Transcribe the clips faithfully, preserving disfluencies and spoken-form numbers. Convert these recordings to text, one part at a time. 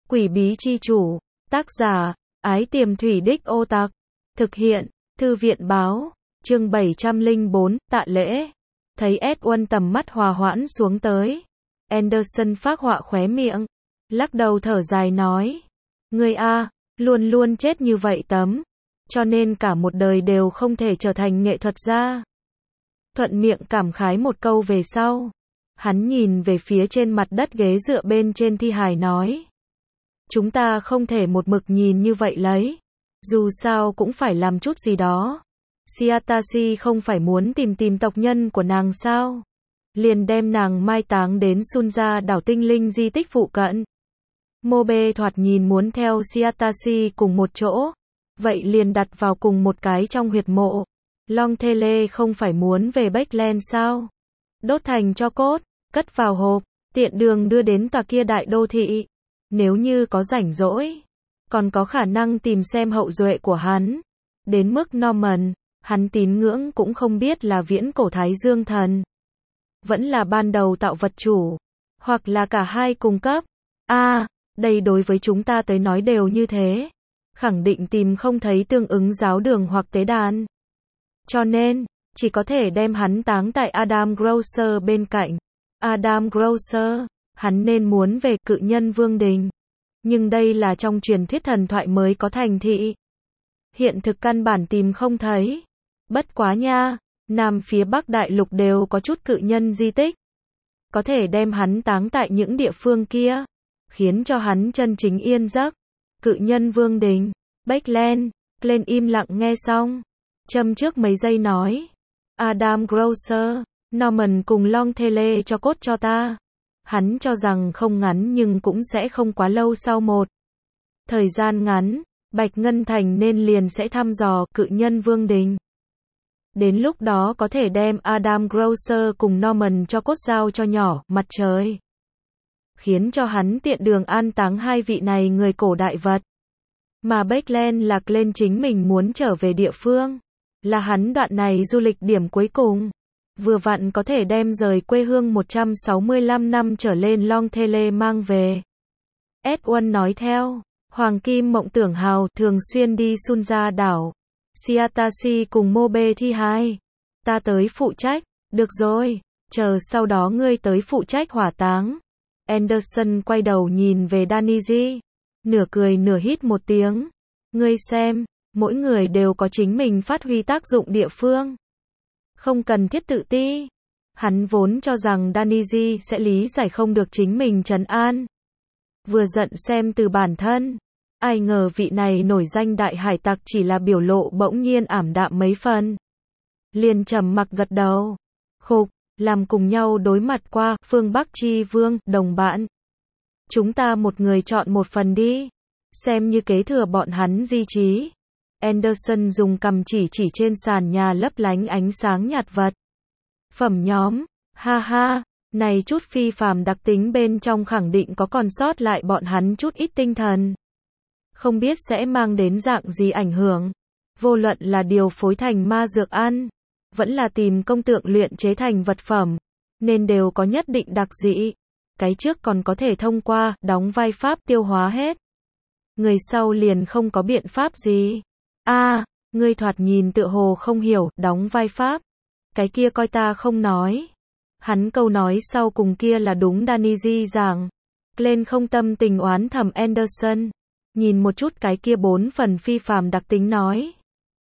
Quỷ bí chi chủ, tác giả, Ái Tiềm Thủy Đích Ô Tặc, thực hiện, Thư viện báo, chương bảy trăm lẻ bốn, tạ lễ. Thấy Edward tầm mắt hòa hoãn xuống tới. Anderson phác họa khóe miệng, lắc đầu thở dài nói. Ngươi a, luôn luôn chết như vậy tấm. Cho nên cả một đời đều không thể trở thành nghệ thuật gia. Thuận miệng cảm khái một câu về sau. Hắn nhìn về phía trên mặt đất ghế dựa bên trên thi hài nói. Chúng ta không thể một mực nhìn như vậy lấy. Dù sao cũng phải làm chút gì đó. Siatashi không phải muốn tìm tìm tộc nhân của nàng sao? Liền đem nàng mai táng đến Sunja đảo tinh linh di tích phụ cận. Mobe thoạt nhìn muốn theo Siatashi cùng một chỗ. Vậy liền đặt vào cùng một cái trong huyệt mộ. Longthele không phải muốn về Backland sao? Đốt thành cho cốt, cất vào hộp, tiện đường đưa đến tòa kia đại đô thị. Nếu như có rảnh rỗi, còn có khả năng tìm xem hậu duệ của hắn. Đến mức Norman, hắn tín ngưỡng cũng không biết là viễn cổ Thái Dương thần, vẫn là ban đầu tạo vật chủ, hoặc là cả hai cùng cấp. A, à, đây đối với chúng ta tới nói đều như thế. Khẳng định tìm không thấy tương ứng giáo đường hoặc tế đàn. Cho nên, chỉ có thể đem hắn táng tại Adam Grocer bên cạnh. Adam Grocer, hắn nên muốn về cự nhân vương đình. Nhưng đây là trong truyền thuyết thần thoại mới có thành thị. Hiện thực căn bản tìm không thấy. Bất quá nha, Nam phía Bắc đại lục đều có chút cự nhân di tích. Có thể đem hắn táng tại những địa phương kia. Khiến cho hắn chân chính yên giấc. Cự nhân vương đình, Backland, lên im lặng nghe xong. Châm trước mấy giây nói. Adam Grocer, Norman cùng Longthele cho cốt cho ta. Hắn cho rằng không ngắn nhưng cũng sẽ không quá lâu sau một thời gian ngắn, Bạch Ngân Thành nên liền sẽ thăm dò cự nhân vương đình. Đến lúc đó có thể đem Adam Grocer cùng Norman cho cốt giao cho nhỏ mặt trời. Khiến cho hắn tiện đường an táng hai vị này người cổ đại vật. Mà Backland lạc lên chính mình muốn trở về địa phương. Là hắn đoạn này du lịch điểm cuối cùng. Vừa vặn có thể đem rời quê hương một trăm sáu mươi lăm năm trở lên Longthele mang về. Edward nói theo. Hoàng Kim Mộng Tưởng Hào thường xuyên đi Sunja đảo. Siatashi cùng Mobe thi hai. Ta tới phụ trách. Được rồi. Chờ sau đó ngươi tới phụ trách hỏa táng. Anderson quay đầu nhìn về Daniji. Nửa cười nửa hít một tiếng. Ngươi xem. Mỗi người đều có chính mình phát huy tác dụng địa phương. Không cần thiết tự ti. Hắn vốn cho rằng Daniji sẽ lý giải không được chính mình trấn an. Vừa giận xem từ bản thân. Ai ngờ vị này nổi danh đại hải tặc chỉ là biểu lộ bỗng nhiên ảm đạm mấy phần. Liền trầm mặc gật đầu. Khục, làm cùng nhau đối mặt qua phương Bắc Chi Vương, đồng bạn. Chúng ta một người chọn một phần đi. Xem như kế thừa bọn hắn di trí. Anderson dùng cầm chỉ chỉ trên sàn nhà lấp lánh ánh sáng nhạt vật. Phẩm nhóm, ha ha, này chút phi phàm đặc tính bên trong khẳng định có còn sót lại bọn hắn chút ít tinh thần. Không biết sẽ mang đến dạng gì ảnh hưởng. Vô luận là điều phối thành ma dược ăn, vẫn là tìm công tượng luyện chế thành vật phẩm, nên đều có nhất định đặc dị. Cái trước còn có thể thông qua, đóng vai pháp tiêu hóa hết. Người sau liền không có biện pháp gì. A, à, ngươi thoạt nhìn tựa hồ không hiểu, đóng vai pháp. Cái kia coi ta không nói. Hắn câu nói sau cùng kia là đúng Daniji rằng. Lên không tâm tình oán thầm Anderson. Nhìn một chút cái kia bốn phần phi phàm đặc tính nói.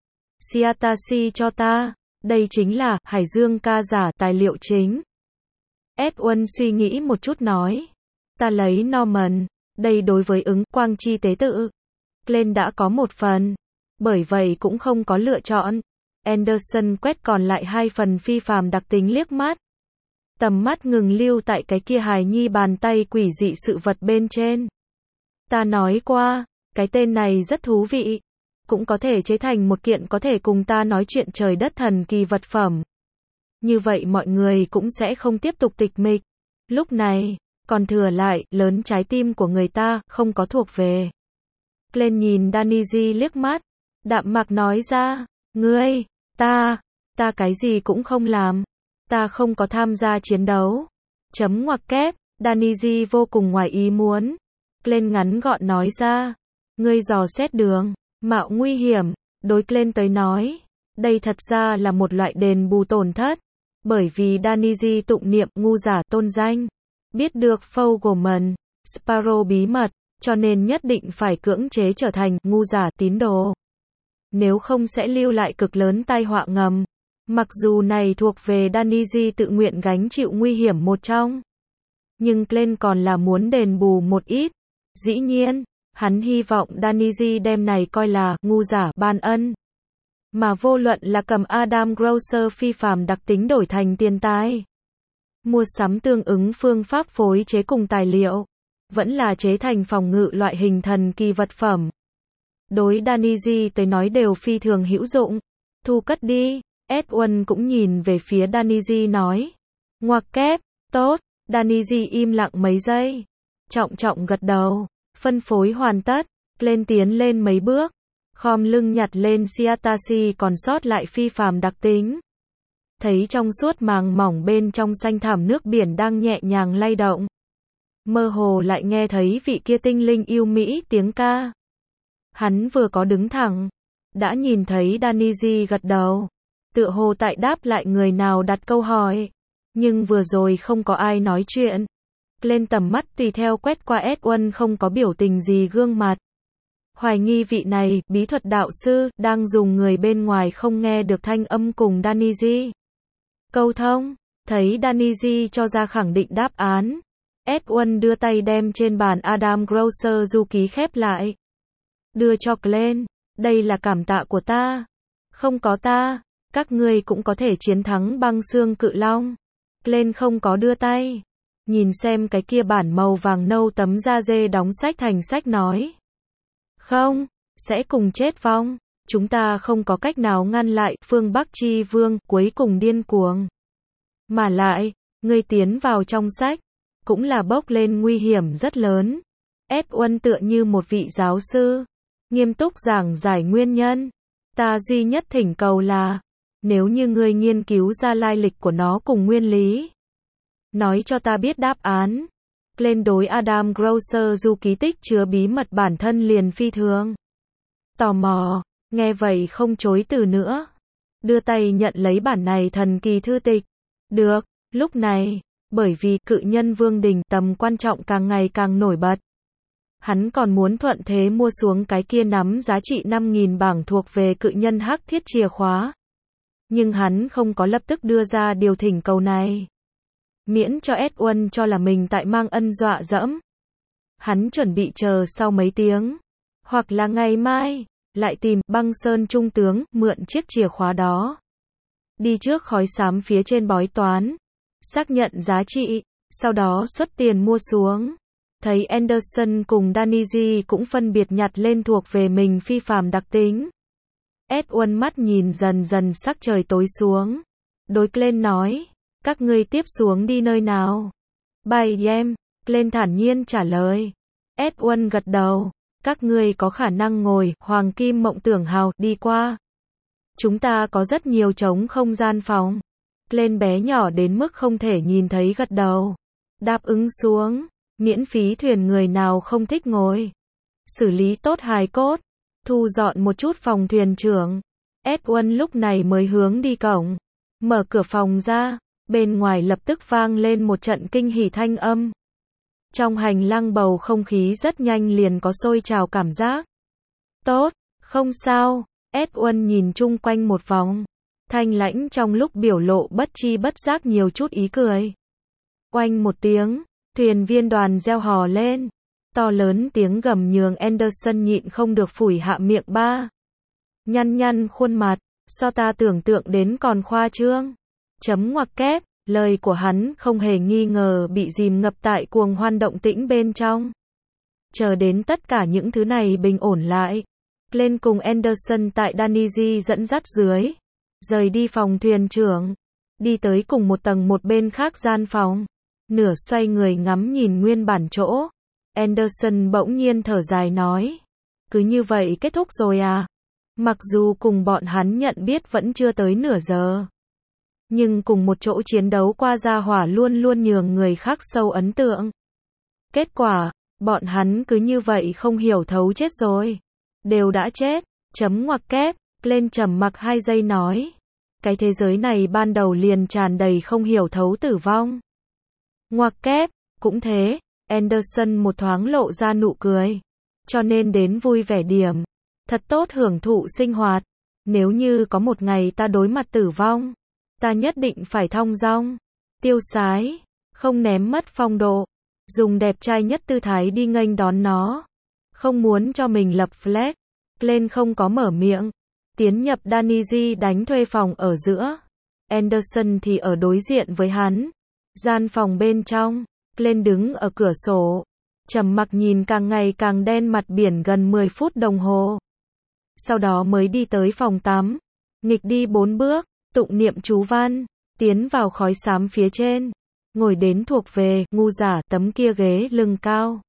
Siatashi cho ta. Đây chính là Hải Dương ca giả tài liệu chính. Edward suy nghĩ một chút nói. Ta lấy Norman. Đây đối với ứng quang chi tế tự. Lên đã có một phần. Bởi vậy cũng không có lựa chọn. Anderson quét còn lại hai phần phi phàm đặc tính liếc mắt. Tầm mắt ngừng lưu tại cái kia hài nhi bàn tay quỷ dị sự vật bên trên. Ta nói qua, cái tên này rất thú vị. Cũng có thể chế thành một kiện có thể cùng ta nói chuyện trời đất thần kỳ vật phẩm. Như vậy mọi người cũng sẽ không tiếp tục tịch mịch. Lúc này, còn thừa lại, lớn trái tim của người ta, không có thuộc về. Lên nhìn Daniji liếc mắt. Đạm mạc nói ra, ngươi, ta, ta cái gì cũng không làm. Ta không có tham gia chiến đấu. Chấm ngoặc kép, Daniji vô cùng ngoài ý muốn. Glenn ngắn gọn nói ra. Ngươi dò xét đường, mạo nguy hiểm, đối Glenn tới nói. Đây thật ra là một loại đền bù tổn thất. Bởi vì Danny tụng niệm ngu giả tôn danh. Biết được Fogelman, Sparrow bí mật, cho nên nhất định phải cưỡng chế trở thành ngu giả tín đồ. Nếu không sẽ lưu lại cực lớn tai họa ngầm. Mặc dù này thuộc về Danny tự nguyện gánh chịu nguy hiểm một trong. Nhưng Glenn còn là muốn đền bù một ít. Dĩ nhiên, hắn hy vọng Danny đem này coi là ngu giả ban ân. Mà vô luận là cầm Adam Grocer phi phàm đặc tính đổi thành tiền tài, mua sắm tương ứng phương pháp phối chế cùng tài liệu, vẫn là chế thành phòng ngự loại hình thần kỳ vật phẩm. Đối Danny tới nói đều phi thường hữu dụng. Thu cất đi. Edwin cũng nhìn về phía Danny nói. Ngoặc kép, tốt. Danny im lặng mấy giây. Trọng trọng gật đầu. Phân phối hoàn tất. Lên tiến lên mấy bước. Khom lưng nhặt lên Siatashi còn sót lại phi phàm đặc tính. Thấy trong suốt màng mỏng bên trong xanh thẳm nước biển đang nhẹ nhàng lay động. Mơ hồ lại nghe thấy vị kia tinh linh yêu mỹ tiếng ca. Hắn vừa có đứng thẳng, đã nhìn thấy Danny gật đầu. Tựa hồ tại đáp lại người nào đặt câu hỏi. Nhưng vừa rồi không có ai nói chuyện. Lên tầm mắt tùy theo quét qua Edwin không có biểu tình gì gương mặt. Hoài nghi vị này, bí thuật đạo sư, đang dùng người bên ngoài không nghe được thanh âm cùng Danny câu thông. Thấy Danny cho ra khẳng định đáp án. Edwin đưa tay đem trên bàn Adam Grocer du ký khép lại. Đưa cho Glenn. Đây là cảm tạ của ta. Không có ta, các ngươi cũng có thể chiến thắng băng xương cự long. Glenn không có đưa tay. Nhìn xem cái kia bản màu vàng nâu tấm da dê đóng sách thành sách nói. Không, sẽ cùng chết vong. Chúng ta không có cách nào ngăn lại phương Bắc Chi Vương cuối cùng điên cuồng. Mà lại, ngươi tiến vào trong sách, cũng là bốc lên nguy hiểm rất lớn. Edwin tựa như một vị giáo sư, nghiêm túc giảng giải nguyên nhân. Ta duy nhất thỉnh cầu là, nếu như ngươi nghiên cứu ra lai lịch của nó cùng nguyên lý, nói cho ta biết đáp án. Lên đối Adam Grocer du ký tích chứa bí mật bản thân liền phi thường tò mò, nghe vậy không chối từ nữa. Đưa tay nhận lấy bản này thần kỳ thư tịch. Được, lúc này, bởi vì cự nhân Vương Đình tầm quan trọng càng ngày càng nổi bật. Hắn còn muốn thuận thế mua xuống cái kia nắm giá trị năm nghìn bảng thuộc về cự nhân hắc thiết chìa khóa. Nhưng hắn không có lập tức đưa ra điều thỉnh cầu này. Miễn cho Edwin cho là mình tại mang ân dọa dẫm. Hắn chuẩn bị chờ sau mấy tiếng. Hoặc là ngày mai, lại tìm băng sơn trung tướng, mượn chiếc chìa khóa đó. Đi trước khói xám phía trên bói toán. Xác nhận giá trị, sau đó xuất tiền mua xuống. Thấy Anderson cùng Danny cũng phân biệt nhặt lên thuộc về mình phi phàm đặc tính. Edwin mắt nhìn dần dần sắc trời tối xuống. Đối Glenn nói, các ngươi tiếp xuống đi nơi nào? Bay em, Glenn thản nhiên trả lời. Edwin gật đầu, các ngươi có khả năng ngồi Hoàng Kim Mộng Tưởng Hào đi qua. Chúng ta có rất nhiều trống không gian phòng. Glenn bé nhỏ đến mức không thể nhìn thấy gật đầu. Đáp ứng xuống, miễn phí thuyền người nào không thích ngồi. Xử lý tốt hài cốt, thu dọn một chút phòng thuyền trưởng. Edwin lúc này mới hướng đi cổng. Mở cửa phòng ra, bên ngoài lập tức vang lên một trận kinh hỉ thanh âm. Trong hành lang bầu không khí rất nhanh liền có sôi trào cảm giác. Tốt, không sao. Edwin nhìn chung quanh một vòng. Thanh lãnh trong lúc biểu lộ bất chi bất giác nhiều chút ý cười. Oanh một tiếng, thuyền viên đoàn reo hò lên. To lớn tiếng gầm nhường Anderson nhịn không được phủi hạ miệng ba. Nhăn nhăn khuôn mặt, so ta tưởng tượng đến còn khoa trương. Chấm ngoặc kép, lời của hắn không hề nghi ngờ bị dìm ngập tại cuồng hoan động tĩnh bên trong. Chờ đến tất cả những thứ này bình ổn lại. Glenn cùng Anderson tại Danny dẫn dắt dưới. Rời đi phòng thuyền trưởng. Đi tới cùng một tầng một bên khác gian phòng. Nửa xoay người ngắm nhìn nguyên bản chỗ. Anderson bỗng nhiên thở dài nói. Cứ như vậy kết thúc rồi à? Mặc dù cùng bọn hắn nhận biết vẫn chưa tới nửa giờ. Nhưng cùng một chỗ chiến đấu qua gia hỏa luôn luôn nhường người khác sâu ấn tượng. Kết quả, Bọn hắn cứ như vậy không hiểu thấu chết rồi. Đều đã chết. Chấm ngoặc kép. Lên trầm mặc hai giây nói. Cái thế giới này ban đầu liền tràn đầy không hiểu thấu tử vong. Ngoặc kép. Cũng thế. Anderson một thoáng lộ ra nụ cười. Cho nên đến vui vẻ điểm. Thật tốt hưởng thụ sinh hoạt. Nếu như có một ngày ta đối mặt tử vong, ta nhất định phải thong dong, tiêu sái, không ném mất phong độ, dùng đẹp trai nhất tư thái đi nghênh đón nó. Không muốn cho mình lập flag. Lên không có mở miệng. Tiến nhập Danny đánh thuê phòng ở giữa. Anderson thì ở đối diện với hắn. Gian phòng bên trong. Lên đứng ở cửa sổ. Trầm mặc nhìn càng ngày càng đen mặt biển gần mười phút đồng hồ. Sau đó mới đi tới phòng tắm. Nghịch đi bốn bước. Tụng niệm chú văn. Tiến vào khói xám phía trên. Ngồi đến thuộc về ngu giả tấm kia ghế lưng cao.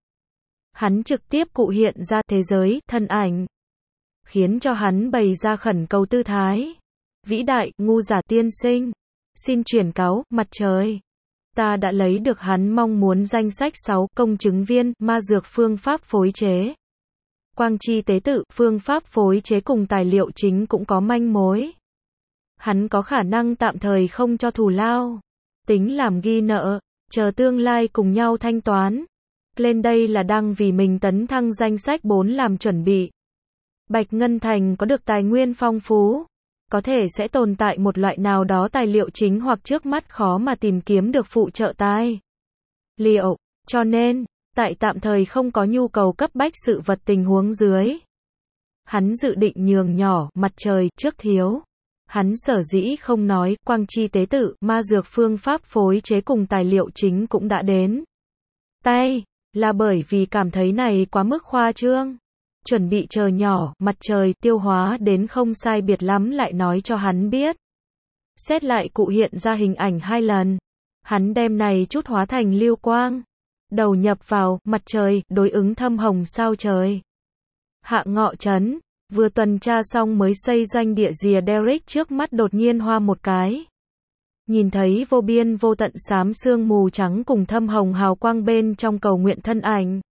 Hắn trực tiếp cụ hiện ra thế giới, thân ảnh. Khiến cho hắn bày ra khẩn cầu tư thái. Vĩ đại, ngu giả tiên sinh. Xin chuyển cáo, mặt trời. Ta đã lấy được hắn mong muốn danh sách sáu công chứng viên, ma dược phương pháp phối chế. Quang chi tế tự, phương pháp phối chế cùng tài liệu chính cũng có manh mối. Hắn có khả năng tạm thời không cho thù lao. Tính làm ghi nợ, chờ tương lai cùng nhau thanh toán. Lên đây là đang vì mình tấn thăng danh sách bốn làm chuẩn bị. Bạch Ngân Thành có được tài nguyên phong phú. Có thể sẽ tồn tại một loại nào đó tài liệu chính hoặc trước mắt khó mà tìm kiếm được phụ trợ tài liệu. Cho nên, tại tạm thời không có nhu cầu cấp bách sự vật tình huống dưới. Hắn dự định nhường nhỏ mặt trời trước thiếu. Hắn sở dĩ không nói, quang chi tế tự, ma dược phương pháp phối chế cùng tài liệu chính cũng đã đến tay, là bởi vì cảm thấy này quá mức khoa trương. Chuẩn bị chờ nhỏ, mặt trời tiêu hóa đến không sai biệt lắm lại nói cho hắn biết. Xét lại cụ hiện ra hình ảnh hai lần. Hắn đem này chút hóa thành lưu quang. Đầu nhập vào, mặt trời, đối ứng thâm hồng sao trời. Hạ Ngọ Trấn. Vừa tuần tra xong mới xây doanh địa rìa Derek trước mắt đột nhiên hoa một cái. Nhìn thấy vô biên vô tận xám sương mù trắng cùng thâm hồng hào quang bên trong cầu nguyện thân ảnh.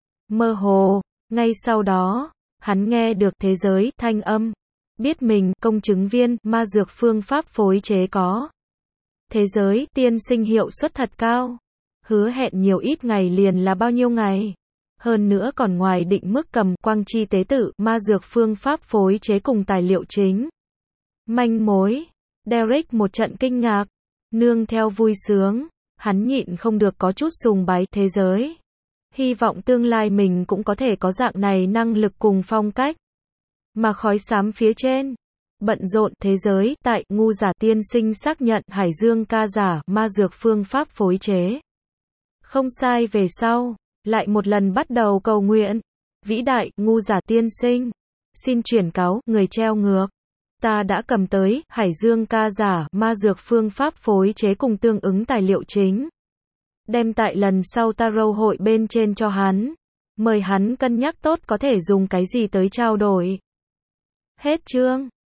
Mơ hồ, ngay sau đó, hắn nghe được thế giới thanh âm. Biết mình, công chứng viên, ma dược phương pháp phối chế có. Thế giới tiên sinh hiệu suất thật cao. Hứa hẹn nhiều ít ngày liền là bao nhiêu ngày. Hơn nữa còn ngoài định mức cầm quang chi tế tự, ma dược phương pháp phối chế cùng tài liệu chính. Manh mối. Derek một trận kinh ngạc. Nương theo vui sướng. Hắn nhịn không được có chút sùng bái thế giới. Hy vọng tương lai mình cũng có thể có dạng này năng lực cùng phong cách. Mà khói xám phía trên. Bận rộn thế giới, tại, ngu giả tiên sinh xác nhận Hải Dương ca giả, ma dược phương pháp phối chế. Không sai về sau. Lại một lần bắt đầu cầu nguyện. Vĩ đại, ngu giả tiên sinh. Xin chuyển cáo, người treo ngược. Ta đã cầm tới, Hải Dương ca giả, ma dược phương pháp phối chế cùng tương ứng tài liệu chính. Đem tại lần sau tarot hội bên trên cho hắn. Mời hắn cân nhắc tốt có thể dùng cái gì tới trao đổi. Hết chương.